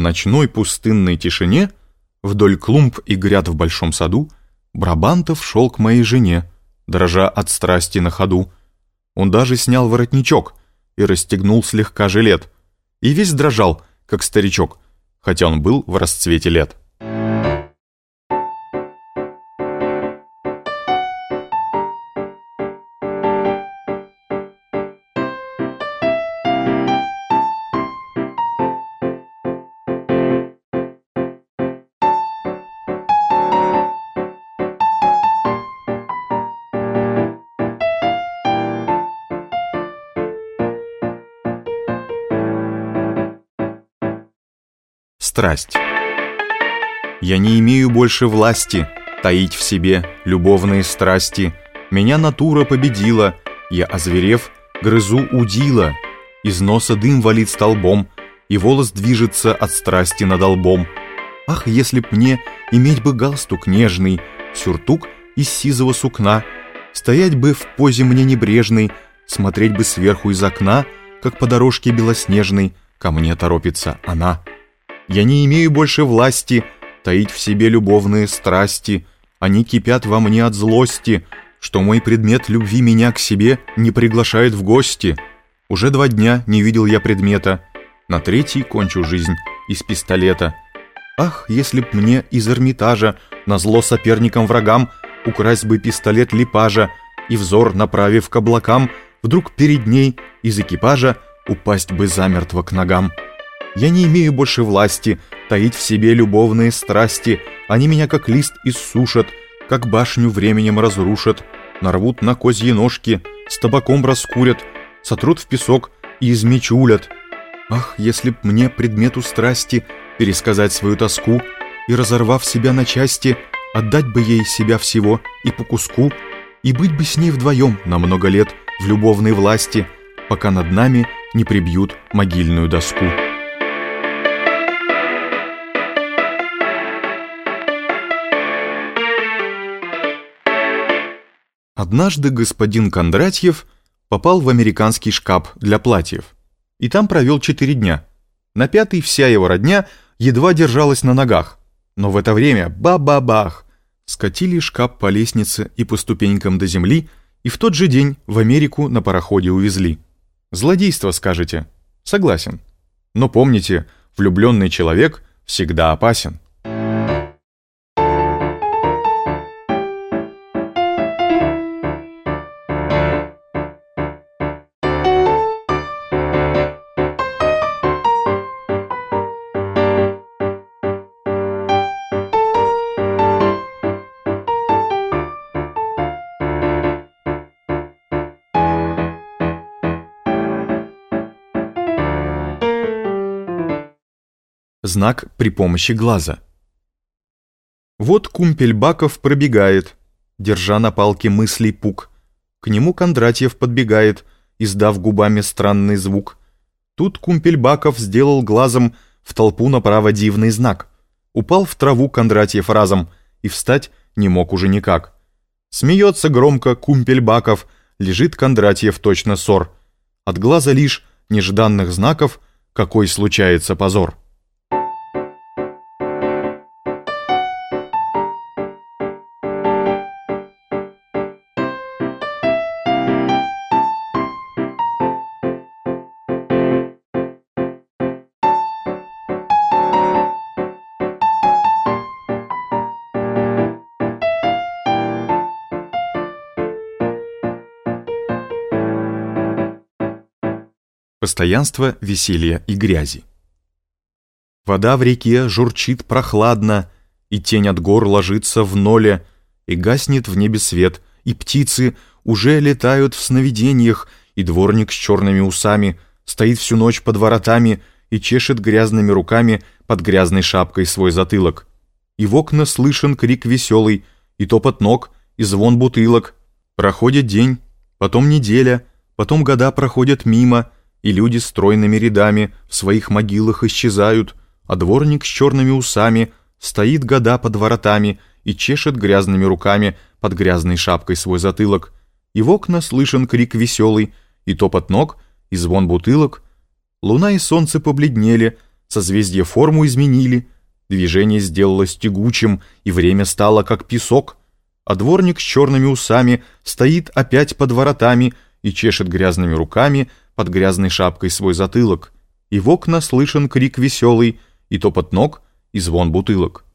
ночной пустынной тишине, вдоль клумб и гряд в большом саду, Брабантов шел к моей жене, дрожа от страсти на ходу. Он даже снял воротничок и расстегнул слегка жилет, и весь дрожал, как старичок, хотя он был в расцвете лет. Страсть. Я не имею больше власти таить в себе любовные страсти. Меня натура победила, я, озверев, грызу удила. Из носа дым валит столбом, и волос движется от страсти над лбом. Ах, если б мне иметь бы галстук нежный, сюртук из сизого сукна, стоять бы в позе мне небрежной, смотреть бы сверху из окна, как по дорожке белоснежной ко мне торопится она. Я не имею больше власти таить в себе любовные страсти. Они кипят во мне от злости, что мой предмет любви меня к себе не приглашает в гости. Уже 2 дня не видел я предмета, на 3-й кончу жизнь из пистолета. Ах, если б мне из Эрмитажа назло соперникам-врагам украсть бы пистолет Липажа и, взор направив к облакам, вдруг перед ней из экипажа упасть бы замертво к ногам. Я не имею больше власти таить в себе любовные страсти. Они меня как лист иссушат, как башню временем разрушат, нарвут на козьи ножки, с табаком раскурят, сотрут в песок и измечулят. Ах, если б мне предмету страсти пересказать свою тоску и, разорвав себя на части, отдать бы ей себя всего и по куску, и быть бы с ней вдвоем на много лет в любовной власти, пока над нами не прибьют могильную доску. Однажды господин Кондратьев попал в американский шкаф для платьев и там провел 4 дня. На 5-й вся его родня едва держалась на ногах, но в это время ба-ба-бах скатили шкаф по лестнице и по ступенькам до земли, и в тот же день в Америку на пароходе увезли. Злодейство, скажете? Согласен. Но помните, влюбленный человек всегда опасен. Знак при помощи глаза. Вот Кумпельбаков пробегает, держа на палке мыслей пук. К нему Кондратьев подбегает, издав губами странный звук. Тут Кумпельбаков сделал глазом в толпу направо дивный знак. Упал в траву Кондратьев разом и встать не мог уже никак. Смеется громко Кумпельбаков, лежит Кондратьев точно сор. От глаза лишь нежданных знаков какой случается позор. Постоянство веселья и грязи. Вода в реке журчит прохладно, и тень от гор ложится в ноле, и гаснет в небе свет, и птицы уже летают в сновидениях, и дворник с черными усами стоит всю ночь под воротами и чешет грязными руками под грязной шапкой свой затылок. И в окна слышен крик веселый, и топот ног, и звон бутылок. Проходит день, потом неделя, потом года проходят мимо, и люди стройными рядами в своих могилах исчезают, а дворник с черными усами стоит года под воротами и чешет грязными руками под грязной шапкой свой затылок. И в окна слышен крик веселый, и топот ног, и звон бутылок. Луна и солнце побледнели, созвездия форму изменили, движение сделалось тягучим, и время стало как песок, а дворник с черными усами стоит опять под воротами и чешет грязными руками под грязной шапкой свой затылок, и в окна слышен крик веселый, и топот ног, и звон бутылок.